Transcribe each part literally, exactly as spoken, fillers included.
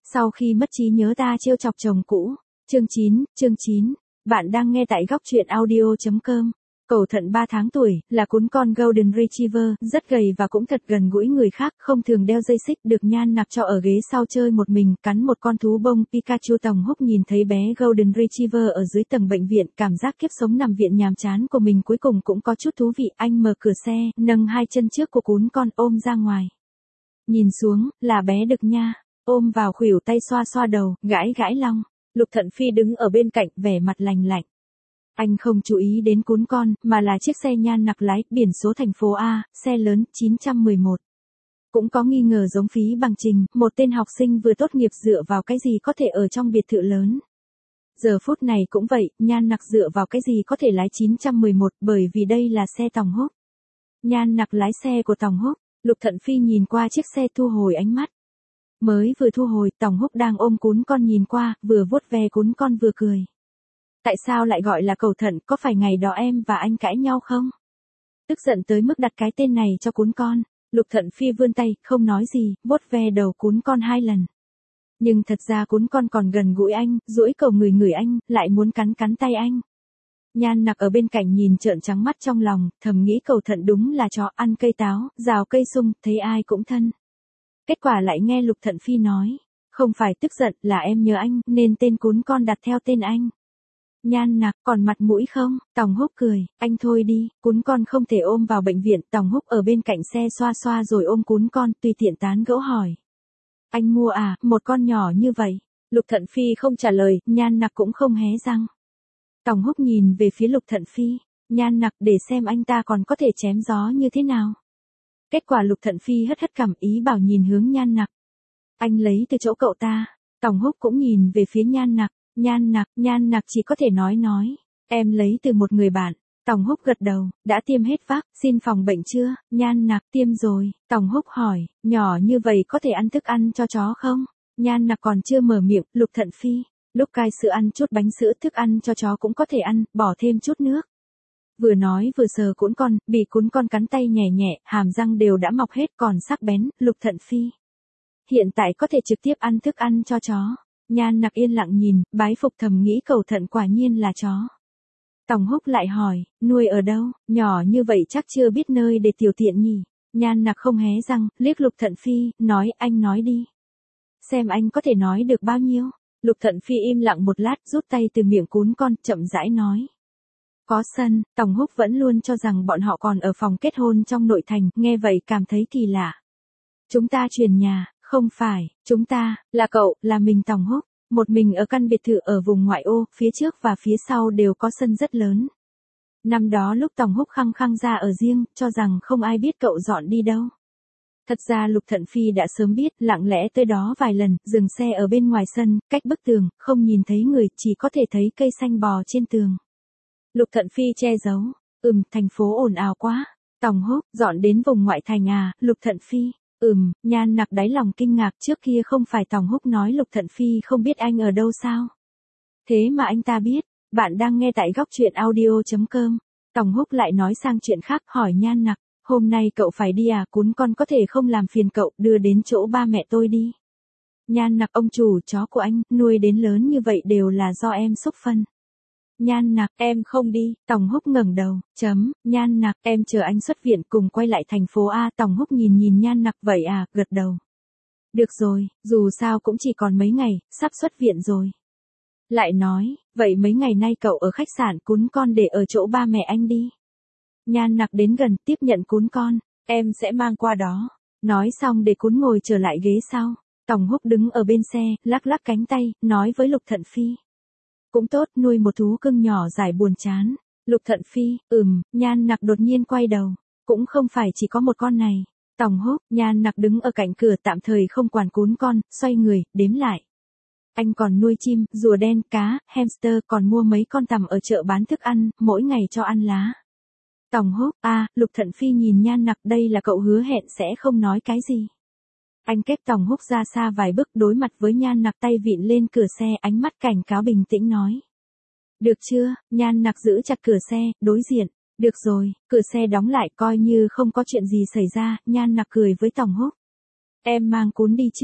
Sau khi mất trí nhớ ta trêu chọc chồng cũ. Chương chín, chương chín. Bạn đang nghe tại góc truyện audio chấm com. Cẩu thận ba tháng tuổi, là cún con Golden Retriever, rất gầy và cũng thật gần gũi người khác, không thường đeo dây xích, được Nhan Nặc cho ở ghế sau chơi một mình, cắn một con thú bông Pikachu. Tòng Húc nhìn thấy bé Golden Retriever ở dưới tầng bệnh viện, cảm giác kiếp sống nằm viện nhàm chán của mình cuối cùng cũng có chút thú vị. Anh mở cửa xe, nâng hai chân trước của cún con ôm ra ngoài. Nhìn xuống, là bé Đực Nha, ôm vào khuỷu tay xoa xoa đầu, gãi gãi long. Lục Thận Phi đứng ở bên cạnh, vẻ mặt lành lạnh. Anh không chú ý đến cún con, mà là chiếc xe Nhan Nặc lái, biển số thành phố A, xe lớn, chín trăm mười một. Cũng có nghi ngờ giống phí bằng trình, một tên học sinh vừa tốt nghiệp dựa vào cái gì có thể ở trong biệt thự lớn. Giờ phút này cũng vậy, Nhan Nặc dựa vào cái gì có thể lái chín trăm mười một, bởi vì đây là xe Tòng Húc. Nhan Nặc lái xe của Tòng Húc, Lục Thận Phi nhìn qua chiếc xe thu hồi ánh mắt. Mới vừa thu hồi, Tòng Húc đang ôm cún con nhìn qua, vừa vuốt ve cún con vừa cười. Tại sao lại gọi là cẩu thận, có phải ngày đó em và anh cãi nhau không? Tức giận tới mức đặt cái tên này cho cún con, Lục Thận Phi vươn tay, không nói gì, vuốt ve đầu cún con hai lần. Nhưng thật ra cún con còn gần gũi anh, duỗi cầu người người anh, lại muốn cắn cắn tay anh. Nhan Nặc ở bên cạnh nhìn trợn trắng mắt trong lòng, thầm nghĩ cẩu thận đúng là chó ăn cây táo, rào cây sung, thấy ai cũng thân. Kết quả lại nghe Lục Thận Phi nói, không phải tức giận, là em nhớ anh, nên tên cún con đặt theo tên anh. Nhan Nặc, còn mặt mũi không? Tòng Húc cười, anh thôi đi, cún con không thể ôm vào bệnh viện. Tòng Húc ở bên cạnh xe xoa xoa rồi ôm cún con, tùy tiện tán gẫu hỏi. Anh mua à, một con nhỏ như vậy? Lục Thận Phi không trả lời, Nhan Nặc cũng không hé răng. Tòng Húc nhìn về phía Lục Thận Phi, Nhan Nặc để xem anh ta còn có thể chém gió như thế nào. Kết quả Lục Thận Phi hất hất cằm ý bảo nhìn hướng Nhan Nặc. Anh lấy từ chỗ cậu ta. Tòng Húc cũng nhìn về phía Nhan Nặc. Nhan Nặc, Nhan Nặc chỉ có thể nói nói. Em lấy từ một người bạn. Tòng Húc gật đầu, đã tiêm hết vác, xin phòng bệnh chưa? Nhan Nặc, tiêm rồi. Tòng Húc hỏi, nhỏ như vậy có thể ăn thức ăn cho chó không? Nhan Nặc còn chưa mở miệng, Lục Thận Phi. Lúc cai sữa ăn chút bánh sữa, thức ăn cho chó cũng có thể ăn, bỏ thêm chút nước. Vừa nói vừa sờ cún con, bị cún con cắn tay nhẹ nhẹ, hàm răng đều đã mọc hết còn sắc bén. Lục Thận Phi. Hiện tại có thể trực tiếp ăn thức ăn cho chó. Nhan Nặc yên lặng nhìn, bái phục thầm nghĩ cẩu thận quả nhiên là chó. Tòng Húc lại hỏi, nuôi ở đâu, nhỏ như vậy chắc chưa biết nơi để tiểu tiện nhỉ. Nhan Nặc không hé răng, liếc Lục Thận Phi, nói anh nói đi. Xem anh có thể nói được bao nhiêu. Lục Thận Phi im lặng một lát, rút tay từ miệng cún con, chậm rãi nói. Có sân. Tòng Húc vẫn luôn cho rằng bọn họ còn ở phòng kết hôn trong nội thành, nghe vậy cảm thấy kỳ lạ. Chúng ta chuyển nhà. Không phải, chúng ta, là cậu, là mình Tòng Húc, một mình ở căn biệt thự ở vùng ngoại ô, phía trước và phía sau đều có sân rất lớn. Năm đó lúc Tòng Húc khăng khăng ra ở riêng, cho rằng không ai biết cậu dọn đi đâu. Thật ra Lục Thận Phi đã sớm biết, lặng lẽ tới đó vài lần, dừng xe ở bên ngoài sân, cách bức tường, không nhìn thấy người, chỉ có thể thấy cây xanh bò trên tường. Lục Thận Phi che giấu, ừm, thành phố ồn ào quá. Tòng Húc, dọn đến vùng ngoại thành à? Lục Thận Phi. Ừm, Nhan Nặc đáy lòng kinh ngạc, trước kia không phải Tòng Húc nói Lục Thận Phi không biết anh ở đâu sao? Thế mà anh ta biết. Bạn đang nghe tại góc truyện audio chấm com. Tòng Húc lại nói sang chuyện khác, hỏi Nhan Nặc, hôm nay cậu phải đi à? Cún con có thể không làm phiền cậu, đưa đến chỗ ba mẹ tôi đi. Nhan Nặc, ông chủ, chó của anh, nuôi đến lớn như vậy đều là do em xúc phân. Nhan Nặc, em không đi. Tòng Húc ngẩng đầu, chấm, Nhan Nặc, em chờ anh xuất viện cùng quay lại thành phố A. Tòng Húc nhìn nhìn Nhan Nặc, vậy à, gật đầu. Được rồi, dù sao cũng chỉ còn mấy ngày, sắp xuất viện rồi. Lại nói, vậy mấy ngày nay cậu ở khách sạn, cún con để ở chỗ ba mẹ anh đi. Nhan Nặc đến gần, tiếp nhận cún con, em sẽ mang qua đó. Nói xong để cún ngồi trở lại ghế sau. Tòng Húc đứng ở bên xe, lắc lắc cánh tay, nói với Lục Thận Phi. Cũng tốt, nuôi một thú cưng nhỏ giải buồn chán. Lục Thận Phi, ừm, Nhan Nặc đột nhiên quay đầu. Cũng không phải chỉ có một con này. Tòng Húc, Nhan Nặc đứng ở cạnh cửa tạm thời không quản cún con, xoay người, đếm lại. Anh còn nuôi chim, rùa đen, cá, hamster, còn mua mấy con tằm ở chợ bán thức ăn, mỗi ngày cho ăn lá. Tòng Húc, à, Lục Thận Phi nhìn Nhan Nặc, đây là cậu hứa hẹn sẽ không nói cái gì. Anh kép Tòng Húc ra xa vài bước, đối mặt với Nhan Nặc, tay vịn lên cửa xe, ánh mắt cảnh cáo bình tĩnh nói. Được chưa? Nhan Nặc giữ chặt cửa xe, đối diện. Được rồi, cửa xe đóng lại, coi như không có chuyện gì xảy ra. Nhan Nặc cười với Tòng Húc. Em mang cún đi trước.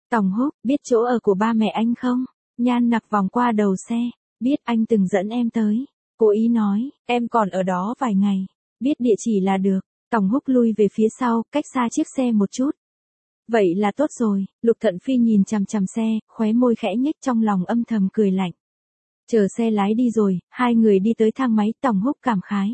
Tòng Húc, biết chỗ ở của ba mẹ anh không? Nhan Nặc vòng qua đầu xe. Biết, anh từng dẫn em tới. Cố ý nói, em còn ở đó vài ngày. Biết địa chỉ là được. Tòng Húc lui về phía sau, cách xa chiếc xe một chút. Vậy là tốt rồi. Lục Thận Phi nhìn chằm chằm xe, khóe môi khẽ nhếch, trong lòng âm thầm cười lạnh. Chờ xe lái đi rồi, hai người đi tới thang máy. Tòng Húc cảm khái.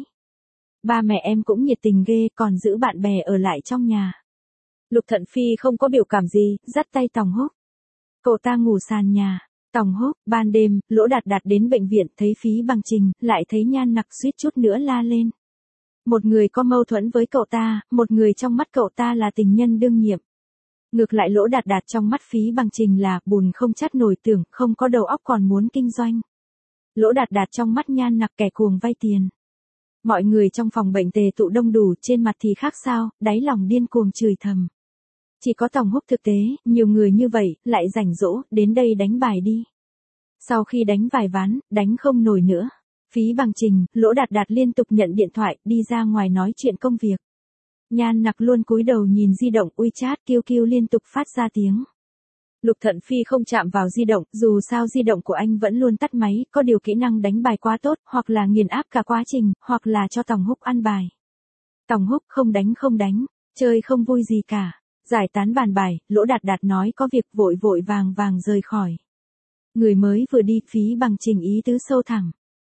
Ba mẹ em cũng nhiệt tình ghê, còn giữ bạn bè ở lại trong nhà. Lục Thận Phi không có biểu cảm gì, dắt tay Tòng Húc. Cậu ta ngủ sàn nhà. Tòng Húc, ban đêm, Lỗ Đạt Đạt đến bệnh viện, thấy Phí Bằng Trình, lại thấy Nhan Nặc, suýt chút nữa la lên. Một người có mâu thuẫn với cậu ta, một người trong mắt cậu ta là tình nhân đương nhiệm. Ngược lại Lỗ Đạt Đạt trong mắt Phí Bằng Trình là bùn không chắt nổi, tưởng, không có đầu óc còn muốn kinh doanh. Lỗ Đạt Đạt trong mắt Nhan Nặc kẻ cuồng vay tiền. Mọi người trong phòng bệnh tề tụ đông đủ, trên mặt thì khác sao, đáy lòng điên cuồng chửi thầm. Chỉ có Tòng Húc thực tế, nhiều người như vậy, lại rảnh rỗ, đến đây đánh bài đi. Sau khi đánh vài ván, đánh không nổi nữa. Phí Bằng Trình, Lỗ Đạt Đạt liên tục nhận điện thoại, đi ra ngoài nói chuyện công việc. Nhan Nặc luôn cúi đầu nhìn di động, WeChat, Q Q liên tục phát ra tiếng. Lục Thận Phi không chạm vào di động, dù sao di động của anh vẫn luôn tắt máy, có điều kỹ năng đánh bài quá tốt, hoặc là nghiền áp cả quá trình, hoặc là cho Tòng Húc ăn bài. Tòng Húc không đánh không đánh, chơi không vui gì cả. Giải tán bàn bài, Lỗ Đạt Đạt nói có việc, vội vội vàng vàng rời khỏi. Người mới vừa đi, Phí Bằng Trình ý tứ sâu thẳm.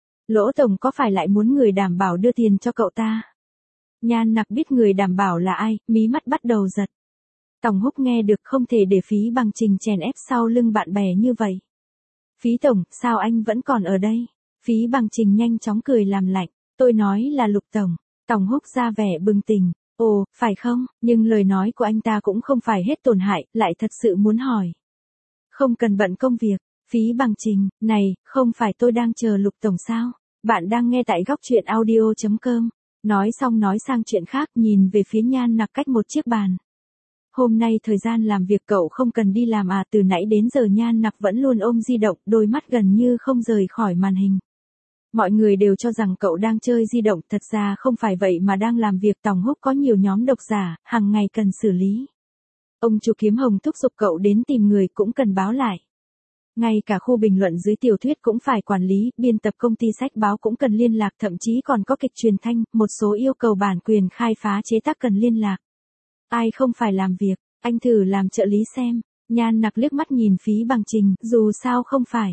Lỗ tổng có phải lại muốn người đảm bảo đưa tiền cho cậu ta? Nhan Nặc biết người đảm bảo là ai, mí mắt bắt đầu giật. Tòng Húc nghe được, không thể để Phí Bằng Trình chèn ép sau lưng bạn bè như vậy. Phí tổng, sao anh vẫn còn ở đây? Phí Bằng Trình nhanh chóng cười làm lạnh. Tôi nói là Lục tổng. Tòng Húc ra vẻ bừng tỉnh. Ồ, phải không, nhưng lời nói của anh ta cũng không phải hết tổn hại, lại thật sự muốn hỏi. Không cần bận công việc. Phí Bằng Trình, này, không phải tôi đang chờ Lục tổng sao? Bạn đang nghe tại góc truyện audio chấm com. Nói xong nói sang chuyện khác, nhìn về phía Nhan Nặc cách một chiếc bàn. Hôm nay thời gian làm việc cậu không cần đi làm à? Từ nãy đến giờ Nhan Nặc vẫn luôn ôm di động, đôi mắt gần như không rời khỏi màn hình. Mọi người đều cho rằng cậu đang chơi di động, thật ra không phải vậy mà đang làm việc. Tòng Húc có nhiều nhóm độc giả, hàng ngày cần xử lý. Ông chủ Kiếm Hồng thúc giục cậu đến tìm người, cũng cần báo lại. Ngay cả khu bình luận dưới tiểu thuyết cũng phải quản lý, biên tập công ty sách báo cũng cần liên lạc, thậm chí còn có kịch truyền thanh, một số yêu cầu bản quyền khai phá chế tác cần liên lạc. Ai không phải làm việc, anh thử làm trợ lý xem. Nhan Nặc liếc mắt nhìn Phí Bằng Trình, dù sao không phải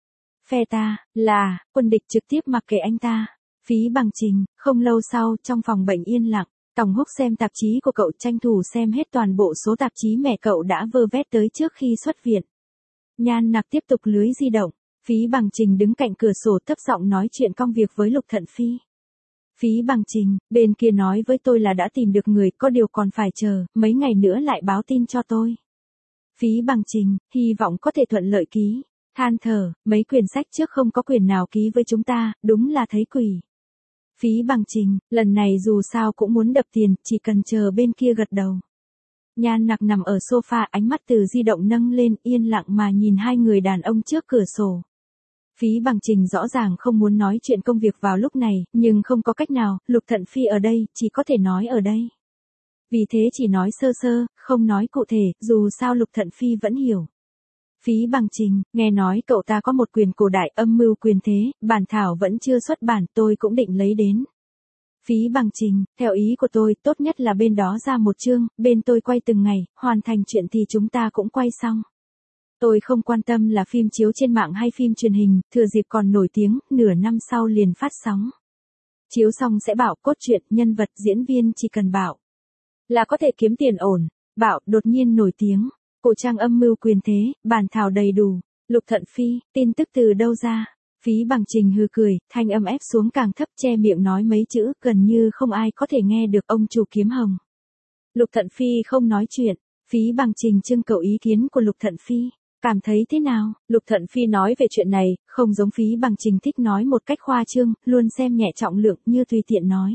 phe ta, là quân địch, trực tiếp mặc kệ anh ta. Phí Bằng Trình, không lâu sau, trong phòng bệnh yên lặng, Tòng Húc xem tạp chí của cậu, tranh thủ xem hết toàn bộ số tạp chí mẹ cậu đã vơ vét tới trước khi xuất viện. Nhan Nặc tiếp tục lưới di động. Phí Bằng Trình đứng cạnh cửa sổ thấp giọng nói chuyện công việc với Lục Thận Phi. Phí Bằng Trình, bên kia nói với tôi là đã tìm được người, có điều còn phải chờ, mấy ngày nữa lại báo tin cho tôi. Phí Bằng Trình, hy vọng có thể thuận lợi ký. Than thở, mấy quyển sách trước không có quyển nào ký với chúng ta, đúng là thấy quỷ. Phí Bằng Trình, lần này dù sao cũng muốn đập tiền, chỉ cần chờ bên kia gật đầu. Nhan Nặc nằm ở sofa, ánh mắt từ di động nâng lên, yên lặng mà nhìn hai người đàn ông trước cửa sổ. Phí Bằng Trình rõ ràng không muốn nói chuyện công việc vào lúc này, nhưng không có cách nào, Lục Thận Phi ở đây, chỉ có thể nói ở đây. Vì thế chỉ nói sơ sơ, không nói cụ thể, dù sao Lục Thận Phi vẫn hiểu. Phí Bằng Trình, nghe nói cậu ta có một quyền cổ đại, âm mưu quyền thế, bản thảo vẫn chưa xuất bản, tôi cũng định lấy đến. Phí Bằng Trình, theo ý của tôi, tốt nhất là bên đó ra một chương, bên tôi quay từng ngày, hoàn thành chuyện thì chúng ta cũng quay xong. Tôi không quan tâm là phim chiếu trên mạng hay phim truyền hình, thừa dịp còn nổi tiếng, nửa năm sau liền phát sóng. Chiếu xong sẽ bảo cốt truyện, nhân vật, diễn viên chỉ cần bảo là có thể kiếm tiền ổn. Bảo đột nhiên nổi tiếng, cổ trang âm mưu quyền thế, bản thảo đầy đủ. Lục Thận Phi, tin tức từ đâu ra? Phí Bằng Trình hừ cười, thanh âm ép xuống càng thấp, che miệng nói mấy chữ, gần như không ai có thể nghe được. Ông chủ Kiếm Hồng. Lục Thận Phi không nói chuyện. Phí Bằng Trình trưng cầu ý kiến của Lục Thận Phi. Cảm thấy thế nào? Lục Thận Phi nói về chuyện này, không giống Phí Bằng Trình thích nói một cách khoa trương, luôn xem nhẹ trọng lượng, như tùy tiện nói.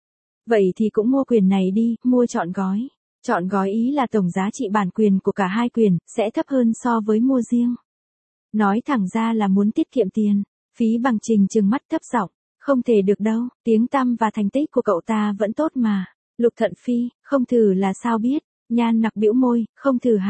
Vậy thì cũng mua quyền này đi, mua trọn gói. Chọn gói ý là tổng giá trị bản quyền của cả hai quyền, sẽ thấp hơn so với mua riêng. Nói thẳng ra là muốn tiết kiệm tiền. Phí Bằng Trình trừng mắt thấp giọng, không thể được đâu, tiếng tăm và thành tích của cậu ta vẫn tốt mà. Lục Thận Phi, không thử là sao biết? Nhan Nặc bĩu môi, không thử hả?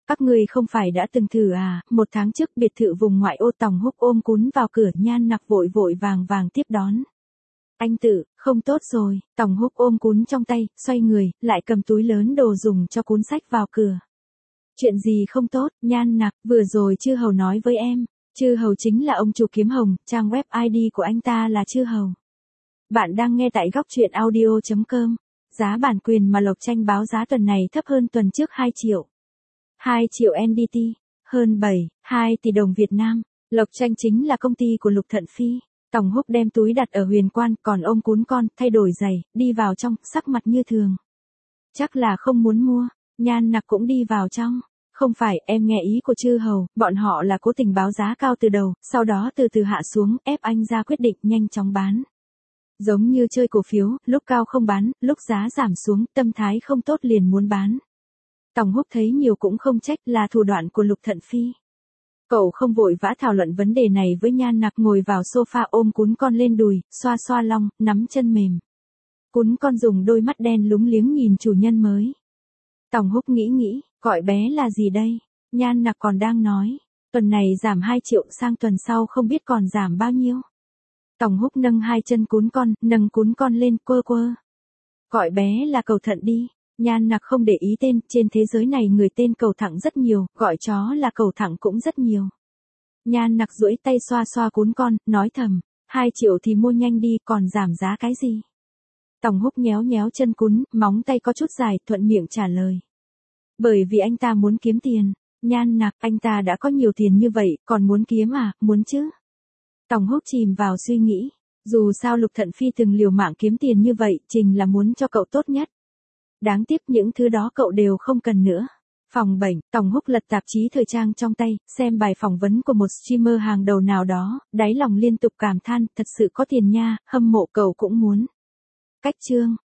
Các ngươi không phải đã từng thử à, một tháng trước biệt thự vùng ngoại ô Tòng Húc ôm cún vào cửa, Nhan Nặc vội vội vàng vàng tiếp đón. Anh Tự, không tốt rồi, Tòng Húc ôm cún trong tay, xoay người, lại cầm túi lớn đồ dùng cho cún xách vào cửa. Chuyện gì không tốt, Nhan Nặc, vừa rồi Chư Hầu nói với em. Chư Hầu chính là ông chủ Kiếm Hồng, trang web i đê của anh ta là Chư Hầu. Bạn đang nghe tại góc truyện audio chấm com. Giá bản quyền mà Lộc Tranh báo giá tuần này thấp hơn tuần trước hai triệu. hai triệu en đê tê, hơn bảy, hai tỷ đồng Việt Nam. Lộc Tranh chính là công ty của Lục Thận Phi. Tòng Húc đem túi đặt ở huyền quan, còn ôm cún con, thay đổi giày, đi vào trong, sắc mặt như thường. Chắc là không muốn mua. Nhan Nặc cũng đi vào trong. Không phải, em nghe ý của Chư Hầu, bọn họ là cố tình báo giá cao từ đầu, sau đó từ từ hạ xuống, ép anh ra quyết định nhanh chóng bán. Giống như chơi cổ phiếu, lúc cao không bán, lúc giá giảm xuống, tâm thái không tốt liền muốn bán. Tòng Húc thấy nhiều cũng không trách, là thủ đoạn của Lục Thận Phi. Cậu không vội vã thảo luận vấn đề này với Nhan Nặc, ngồi vào sofa ôm cún con lên đùi, xoa xoa long, nắm chân mềm. Cún con dùng đôi mắt đen lúng liếng nhìn chủ nhân mới. Tòng Húc nghĩ nghĩ, gọi bé là gì đây? Nhan Nặc còn đang nói, tuần này giảm hai triệu, sang tuần sau không biết còn giảm bao nhiêu. Tòng Húc nâng hai chân cún con, nâng cún con lên, quơ quơ. Gọi bé là Cầu Thận đi. Nhan Nặc không để ý tên, trên thế giới này người tên Cầu Thẳng rất nhiều, gọi chó là Cầu Thẳng cũng rất nhiều. Nhan Nặc duỗi tay xoa xoa cún con, nói thầm, hai triệu thì mua nhanh đi, còn giảm giá cái gì? Tòng Húc nhéo nhéo chân cún, móng tay có chút dài, thuận miệng trả lời. Bởi vì anh ta muốn kiếm tiền. Nhan Nặc, anh ta đã có nhiều tiền như vậy, còn muốn kiếm à, muốn chứ? Tòng Húc chìm vào suy nghĩ. Dù sao Lục Thận Phi từng liều mạng kiếm tiền như vậy, trình là muốn cho cậu tốt nhất. Đáng tiếc những thứ đó cậu đều không cần nữa. Phòng bệnh, Tòng Húc lật tạp chí thời trang trong tay, xem bài phỏng vấn của một streamer hàng đầu nào đó, đáy lòng liên tục cảm than, thật sự có tiền nha, hâm mộ cậu cũng muốn. Cách chương.